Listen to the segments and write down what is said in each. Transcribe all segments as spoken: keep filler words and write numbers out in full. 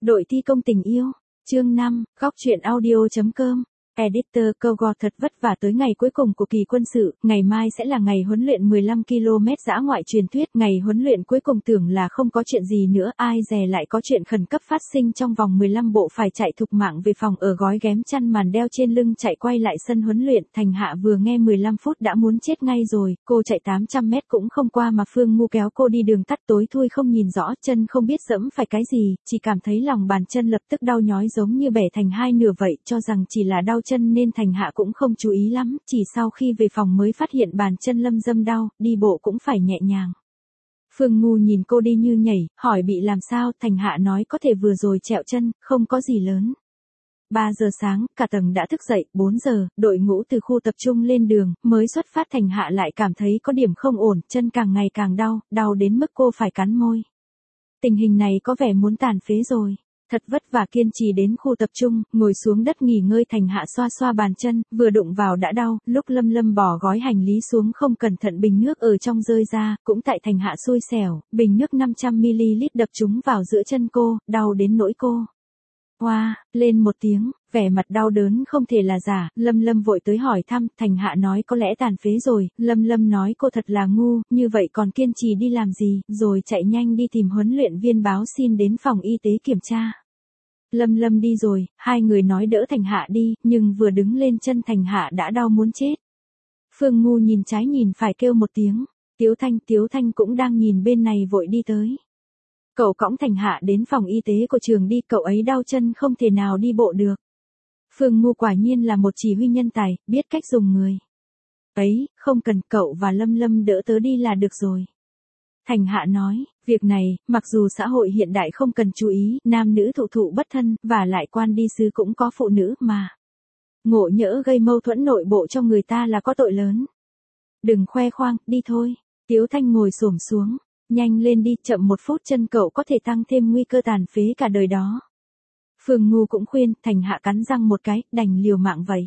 Đội thi công tình yêu, chương năm, góc truyện audio.com. Editor câu gò thật vất vả tới ngày cuối cùng của kỳ quân sự, ngày mai sẽ là ngày huấn luyện mười lăm ki lô mét dã ngoại truyền thuyết, ngày huấn luyện cuối cùng tưởng là không có chuyện gì nữa, ai dè lại có chuyện khẩn cấp phát sinh trong vòng mười lăm bộ phải chạy thục mạng về phòng ở gói ghém chăn màn đeo trên lưng chạy quay lại sân huấn luyện. Thành Hạ vừa nghe mười lăm phút đã muốn chết ngay rồi, cô chạy tám trăm mét cũng không qua mà Phương Ngu kéo cô đi đường tắt tối thui không nhìn rõ, chân không biết dẫm phải cái gì, chỉ cảm thấy lòng bàn chân lập tức đau nhói giống như bẻ thành hai nửa vậy, cho rằng chỉ là đau chân nên Thành Hạ cũng không chú ý lắm, chỉ sau khi về phòng mới phát hiện bàn chân lâm dâm đau, đi bộ cũng phải nhẹ nhàng. Phương Ngu nhìn cô đi như nhảy, hỏi bị làm sao, Thành Hạ nói có thể vừa rồi trẹo chân, không có gì lớn. ba giờ sáng, cả tầng đã thức dậy, bốn giờ, đội ngũ từ khu tập trung lên đường, mới xuất phát. Thành Hạ lại cảm thấy có điểm không ổn, chân càng ngày càng đau, đau đến mức cô phải cắn môi. Tình hình này có vẻ muốn tàn phế rồi. Thật vất vả kiên trì đến khu tập trung, ngồi xuống đất nghỉ ngơi. Thành Hạ xoa xoa bàn chân, vừa đụng vào đã đau, lúc Lâm Lâm bỏ gói hành lý xuống không cẩn thận bình nước ở trong rơi ra, cũng tại Thành Hạ xui xẻo, bình nước năm trăm mi li lít đập trúng vào giữa chân cô, đau đến nỗi cô hoa, wow, lên một tiếng, vẻ mặt đau đớn không thể là giả. Lâm Lâm vội tới hỏi thăm, Thành Hạ nói có lẽ tàn phế rồi. Lâm Lâm nói cô thật là ngu, như vậy còn kiên trì đi làm gì, rồi chạy nhanh đi tìm huấn luyện viên báo xin đến phòng y tế kiểm tra. Lâm Lâm đi rồi, hai người nói đỡ Thành Hạ đi, nhưng vừa đứng lên chân Thành Hạ đã đau muốn chết. Phương Ngu nhìn trái nhìn phải kêu một tiếng, Tiếu Thanh, Tiếu Thanh cũng đang nhìn bên này vội đi tới. Cậu cõng Thành Hạ đến phòng y tế của trường đi, cậu ấy đau chân không thể nào đi bộ được. Phương Ngu quả nhiên là một chỉ huy nhân tài, biết cách dùng người. Ấy, không cần, cậu và Lâm Lâm đỡ tớ đi là được rồi. Thành Hạ nói, việc này, mặc dù xã hội hiện đại không cần chú ý, nam nữ thụ thụ bất thân, và lại quan đi sứ cũng có phụ nữ mà. Ngộ nhỡ gây mâu thuẫn nội bộ cho người ta là có tội lớn. Đừng khoe khoang, đi thôi. Tiếu Thanh ngồi xổm xuống, nhanh lên đi, chậm một phút chân cậu có thể tăng thêm nguy cơ tàn phế cả đời đó. Phương Ngu cũng khuyên, Thành Hạ cắn răng một cái, đành liều mạng vậy.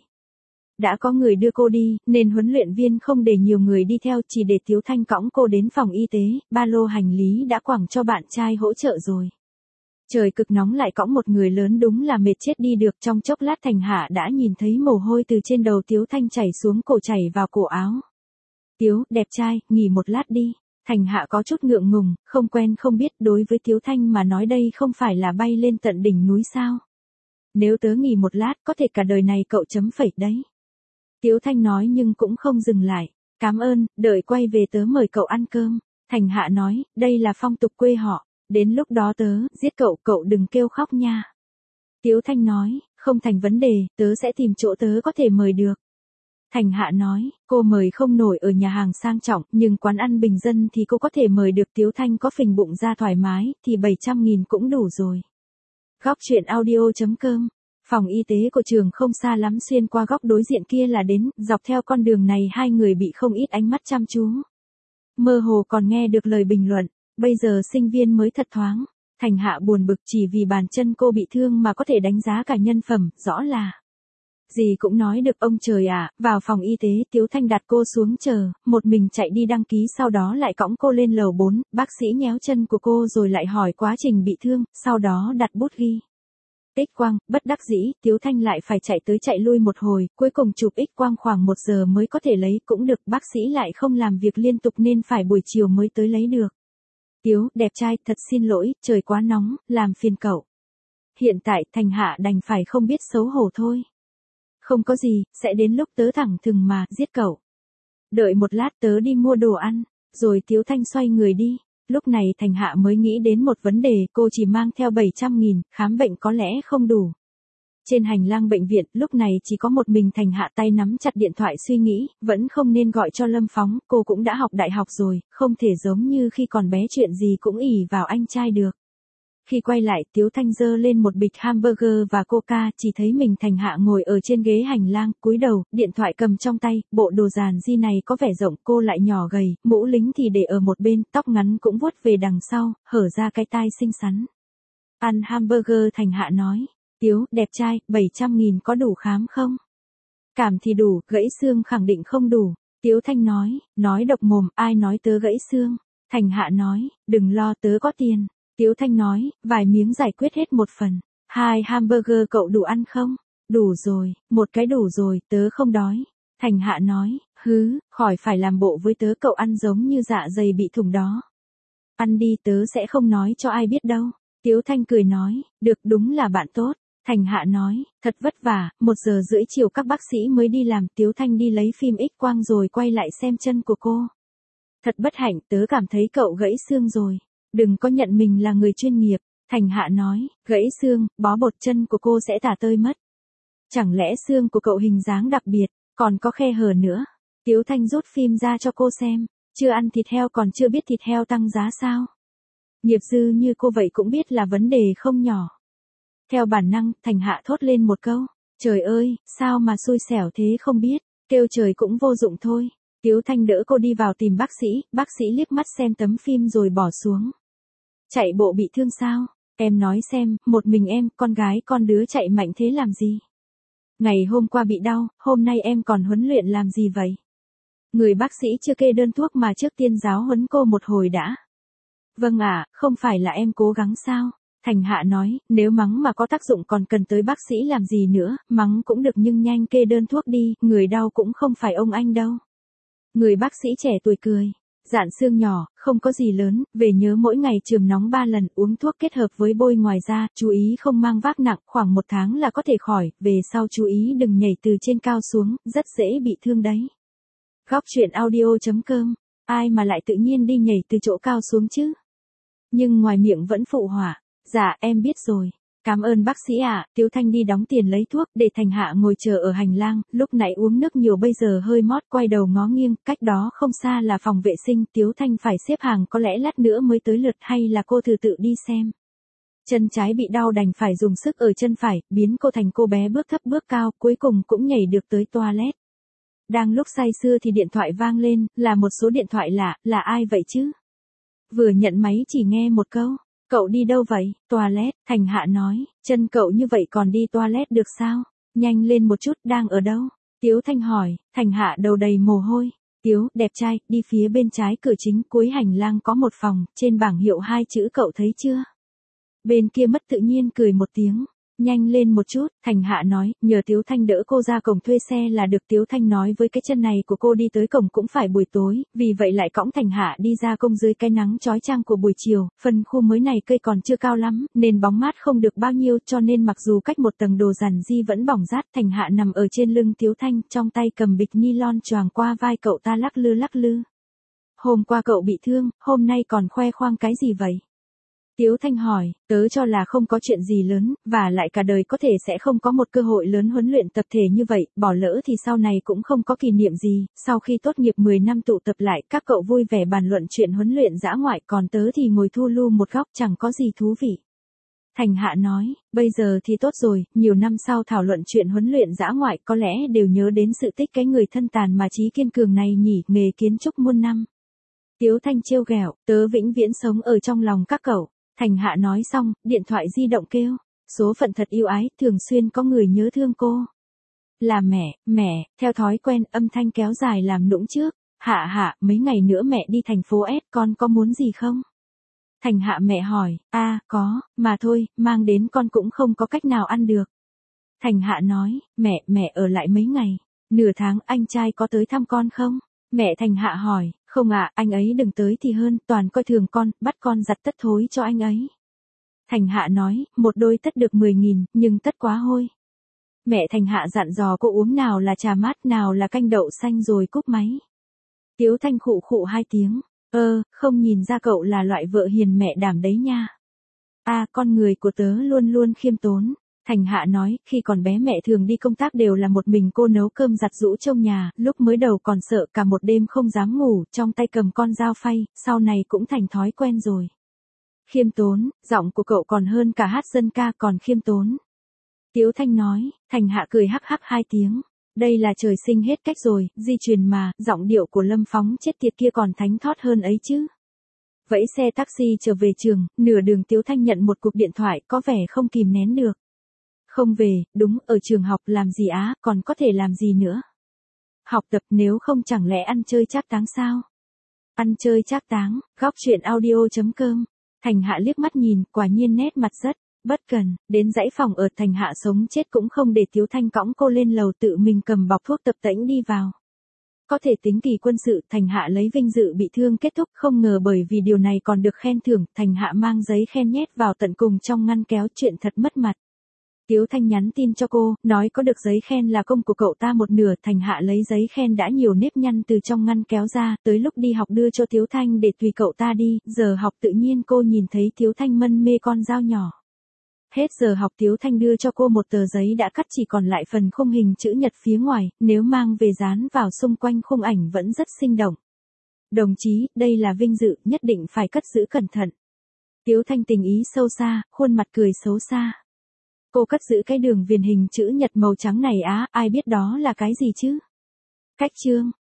Đã có người đưa cô đi, nên huấn luyện viên không để nhiều người đi theo, chỉ để Tiếu Thanh cõng cô đến phòng y tế, ba lô hành lý đã quẳng cho bạn trai hỗ trợ rồi. Trời cực nóng lại cõng một người lớn đúng là mệt chết đi được, trong chốc lát Thành Hạ đã nhìn thấy mồ hôi từ trên đầu Tiếu Thanh chảy xuống cổ chảy vào cổ áo. Tiếu, đẹp trai, nghỉ một lát đi. Thành Hạ có chút ngượng ngùng, không quen không biết, đối với Tiếu Thanh mà nói đây không phải là bay lên tận đỉnh núi sao. Nếu tớ nghỉ một lát có thể cả đời này cậu chấm phẩy đấy. Tiếu Thanh nói nhưng cũng không dừng lại. Cảm ơn, đợi quay về tớ mời cậu ăn cơm. Thành Hạ nói, đây là phong tục quê họ, đến lúc đó tớ giết cậu, cậu đừng kêu khóc nha. Tiếu Thanh nói, không thành vấn đề, tớ sẽ tìm chỗ tớ có thể mời được. Thành Hạ nói, cô mời không nổi ở nhà hàng sang trọng, nhưng quán ăn bình dân thì cô có thể mời được. Tiếu Thanh có phình bụng ra thoải mái, thì bảy trăm nghìn cũng đủ rồi. Góc truyện audio.com. Phòng y tế của trường không xa lắm, xuyên qua góc đối diện kia là đến, dọc theo con đường này hai người bị không ít ánh mắt chăm chú. Mơ hồ còn nghe được lời bình luận, bây giờ sinh viên mới thật thoáng. Thành Hạ buồn bực chỉ vì bàn chân cô bị thương mà có thể đánh giá cả nhân phẩm, rõ là gì cũng nói được. Ông trời à, vào phòng y tế, Tiếu Thanh đặt cô xuống chờ, một mình chạy đi đăng ký, sau đó lại cõng cô lên lầu bốn, bác sĩ nhéo chân của cô rồi lại hỏi quá trình bị thương, sau đó đặt bút ghi. X-quang, bất đắc dĩ, Tiếu Thanh lại phải chạy tới chạy lui một hồi, cuối cùng chụp X-quang khoảng một giờ mới có thể lấy, cũng được, bác sĩ lại không làm việc liên tục nên phải buổi chiều mới tới lấy được. Tiếu, đẹp trai, thật xin lỗi, trời quá nóng, làm phiền cậu. Hiện tại, Thành Hạ đành phải không biết xấu hổ thôi. Không có gì, sẽ đến lúc tớ thẳng thừng mà, giết cậu. Đợi một lát tớ đi mua đồ ăn, rồi Tiếu Thanh xoay người đi. Lúc này Thành Hạ mới nghĩ đến một vấn đề, cô chỉ mang theo bảy trăm nghìn, khám bệnh có lẽ không đủ. Trên hành lang bệnh viện, lúc này chỉ có một mình Thành Hạ, tay nắm chặt điện thoại suy nghĩ, vẫn không nên gọi cho Lâm Phóng, cô cũng đã học đại học rồi, không thể giống như khi còn bé chuyện gì cũng ỷ vào anh trai được. Khi quay lại, Tiếu Thanh giơ lên một bịch hamburger và coca, chỉ thấy mình Thành Hạ ngồi ở trên ghế hành lang, cúi đầu, điện thoại cầm trong tay, bộ đồ giàn di này có vẻ rộng, cô lại nhỏ gầy, mũ lính thì để ở một bên, tóc ngắn cũng vuốt về đằng sau, hở ra cái tai xinh xắn. Ăn hamburger, Thành Hạ nói, Tiếu, đẹp trai, bảy trăm nghìn có đủ khám không? Cảm thì đủ, gãy xương khẳng định không đủ. Tiếu Thanh nói, nói độc mồm, ai nói tớ gãy xương? Thành Hạ nói, đừng lo, tớ có tiền. Tiếu Thanh nói, vài miếng giải quyết hết một phần. Hai hamburger cậu đủ ăn không? Đủ rồi, một cái đủ rồi, tớ không đói. Thành Hạ nói, hứ, khỏi phải làm bộ với tớ, cậu ăn giống như dạ dày bị thủng đó. Ăn đi, tớ sẽ không nói cho ai biết đâu. Tiếu Thanh cười nói, được, đúng là bạn tốt. Thành Hạ nói, thật vất vả, một giờ rưỡi chiều các bác sĩ mới đi làm. Tiếu Thanh đi lấy phim X quang rồi quay lại xem chân của cô. Thật bất hạnh, tớ cảm thấy cậu gãy xương rồi. Đừng có nhận mình là người chuyên nghiệp. Thành Hạ nói, gãy xương, bó bột, chân của cô sẽ tả tơi mất. Chẳng lẽ xương của cậu hình dáng đặc biệt, còn có khe hở nữa. Tiếu Thanh rút phim ra cho cô xem. Chưa ăn thịt heo còn chưa biết thịt heo tăng giá sao. Nghiệp dư như cô vậy cũng biết là vấn đề không nhỏ. Theo bản năng, Thành Hạ thốt lên một câu. Trời ơi, sao mà xui xẻo thế không biết. Kêu trời cũng vô dụng thôi. Tiếu Thanh đỡ cô đi vào tìm bác sĩ. Bác sĩ liếc mắt xem tấm phim rồi bỏ xuống. Chạy bộ bị thương sao? Em nói xem, một mình em, con gái con đứa chạy mạnh thế làm gì? Ngày hôm qua bị đau, hôm nay em còn huấn luyện làm gì vậy? Người bác sĩ chưa kê đơn thuốc mà trước tiên giáo huấn cô một hồi đã. Vâng ạ, không phải là em cố gắng sao? Thành Hạ nói, nếu mắng mà có tác dụng còn cần tới bác sĩ làm gì nữa, mắng cũng được nhưng nhanh kê đơn thuốc đi, người đau cũng không phải ông anh đâu. Người bác sĩ trẻ tuổi cười. Dạn xương nhỏ, không có gì lớn, về nhớ mỗi ngày chườm nóng ba lần, uống thuốc kết hợp với bôi ngoài da, chú ý không mang vác nặng, khoảng một tháng là có thể khỏi, về sau chú ý đừng nhảy từ trên cao xuống, rất dễ bị thương đấy. Góc truyện audio chấm com, ai mà lại tự nhiên đi nhảy từ chỗ cao xuống chứ? Nhưng ngoài miệng vẫn phụ họa, dạ em biết rồi. Cảm ơn bác sĩ ạ. À. Tiếu Thanh đi đóng tiền lấy thuốc, để Thành Hạ ngồi chờ ở hành lang, lúc nãy uống nước nhiều bây giờ hơi mót, quay đầu ngó nghiêng, cách đó không xa là phòng vệ sinh. Tiếu Thanh phải xếp hàng, có lẽ lát nữa mới tới lượt, hay là cô thử tự đi xem. Chân trái bị đau đành phải dùng sức ở chân phải, biến cô thành cô bé bước thấp bước cao, cuối cùng cũng nhảy được tới toilet. Đang lúc say sưa thì điện thoại vang lên, là một số điện thoại lạ, là ai vậy chứ? Vừa nhận máy chỉ nghe một câu. Cậu đi đâu vậy? Toilet, Thành Hạ nói, chân cậu như vậy còn đi toilet được sao? Nhanh lên một chút, đang ở đâu? Tiếu Thanh hỏi. Thành Hạ đầu đầy mồ hôi. Tiếu, đẹp trai, đi phía bên trái cửa chính, cuối hành lang có một phòng, trên bảng hiệu hai chữ cậu thấy chưa? Bên kia mất tự nhiên cười một tiếng. Nhanh lên một chút, Thành Hạ nói, nhờ Tiếu Thanh đỡ cô ra cổng thuê xe là được. Tiếu Thanh nói với cái chân này của cô đi tới cổng cũng phải buổi tối, vì vậy lại cõng Thành Hạ đi ra công dưới cái nắng chói chang của buổi chiều. Phần khu mới này cây còn chưa cao lắm, nên bóng mát không được bao nhiêu, cho nên mặc dù cách một tầng đồ giản di vẫn bỏng rát. Thành Hạ nằm ở trên lưng Tiếu Thanh, trong tay cầm bịch nylon choàng qua vai cậu ta lắc lư lắc lư. Hôm qua cậu bị thương, hôm nay còn khoe khoang cái gì vậy? Tiếu Thanh hỏi, tớ cho là không có chuyện gì lớn, và lại cả đời có thể sẽ không có một cơ hội lớn huấn luyện tập thể như vậy, bỏ lỡ thì sau này cũng không có kỷ niệm gì. Sau khi tốt nghiệp mười năm tụ tập lại, các cậu vui vẻ bàn luận chuyện huấn luyện dã ngoại, còn tớ thì ngồi thu lu một góc, chẳng có gì thú vị. Thành Hạ nói, bây giờ thì tốt rồi, nhiều năm sau thảo luận chuyện huấn luyện dã ngoại có lẽ đều nhớ đến sự tích cái người thân tàn mà trí kiên cường này nhỉ, nghề kiến trúc muôn năm. Tiếu Thanh trêu ghẹo, tớ vĩnh viễn sống ở trong lòng các cậu. Thành Hạ nói xong, điện thoại di động kêu. Số phận thật yêu ái, thường xuyên có người nhớ thương cô. Là mẹ, mẹ, theo thói quen, âm thanh kéo dài làm nũng trước. Hạ Hạ, mấy ngày nữa mẹ đi thành phố S, con có muốn gì không? Thành Hạ mẹ hỏi, a à, có, mà thôi, mang đến con cũng không có cách nào ăn được. Thành Hạ nói, mẹ, mẹ ở lại mấy ngày. Nửa tháng, anh trai có tới thăm con không? Mẹ Thành Hạ hỏi, không ạ, à, anh ấy đừng tới thì hơn, toàn coi thường con, bắt con giặt tất thối cho anh ấy. Thành Hạ nói, một đôi tất được mười nghìn, nhưng tất quá hôi. Mẹ Thành Hạ dặn dò cô uống nào là trà mát, nào là canh đậu xanh rồi cúp máy. Tiếu Thanh khụ khụ hai tiếng, ơ, không nhìn ra cậu là loại vợ hiền mẹ đảm đấy nha. A, à, con người của tớ luôn luôn khiêm tốn. Thành Hạ nói, khi còn bé mẹ thường đi công tác đều là một mình cô nấu cơm giặt giũ trong nhà, lúc mới đầu còn sợ cả một đêm không dám ngủ, trong tay cầm con dao phay, sau này cũng thành thói quen rồi. Khiêm tốn, giọng của cậu còn hơn cả hát dân ca còn khiêm tốn. Tiếu Thanh nói, Thành Hạ cười hắc hắc hai tiếng. Đây là trời sinh hết cách rồi, di truyền mà, giọng điệu của Lâm Phóng chết tiệt kia còn thánh thót hơn ấy chứ. Vẫy xe taxi trở về trường, nửa đường Tiếu Thanh nhận một cuộc điện thoại có vẻ không kìm nén được. Không về, đúng, ở trường học làm gì á, còn có thể làm gì nữa. Học tập nếu không chẳng lẽ ăn chơi trác táng sao? Ăn chơi trác táng, góc truyện audio chấm com Thành Hạ liếc mắt nhìn, quả nhiên nét mặt rất bất cần, đến dãy phòng ở Thành Hạ sống chết cũng không để Tiếu Thanh cõng cô lên lầu tự mình cầm bọc thuốc tập tễnh đi vào. Có thể tính kỳ quân sự, Thành Hạ lấy vinh dự bị thương kết thúc, không ngờ bởi vì điều này còn được khen thưởng, Thành Hạ mang giấy khen nhét vào tận cùng trong ngăn kéo, chuyện thật mất mặt. Tiếu Thanh nhắn tin cho cô, nói có được giấy khen là công của cậu ta một nửa, Thành Hạ lấy giấy khen đã nhiều nếp nhăn từ trong ngăn kéo ra, tới lúc đi học đưa cho Tiếu Thanh để tùy cậu ta đi, giờ học tự nhiên cô nhìn thấy Tiếu Thanh mân mê con dao nhỏ. Hết giờ học Tiếu Thanh đưa cho cô một tờ giấy đã cắt chỉ còn lại phần khung hình chữ nhật phía ngoài, nếu mang về dán vào xung quanh khung ảnh vẫn rất sinh động. Đồng chí, đây là vinh dự, nhất định phải cất giữ cẩn thận. Tiếu Thanh tình ý sâu xa, khuôn mặt cười xấu xa. Cô cất giữ cái đường viền hình chữ nhật màu trắng này á, ai biết đó là cái gì chứ? Cách chương.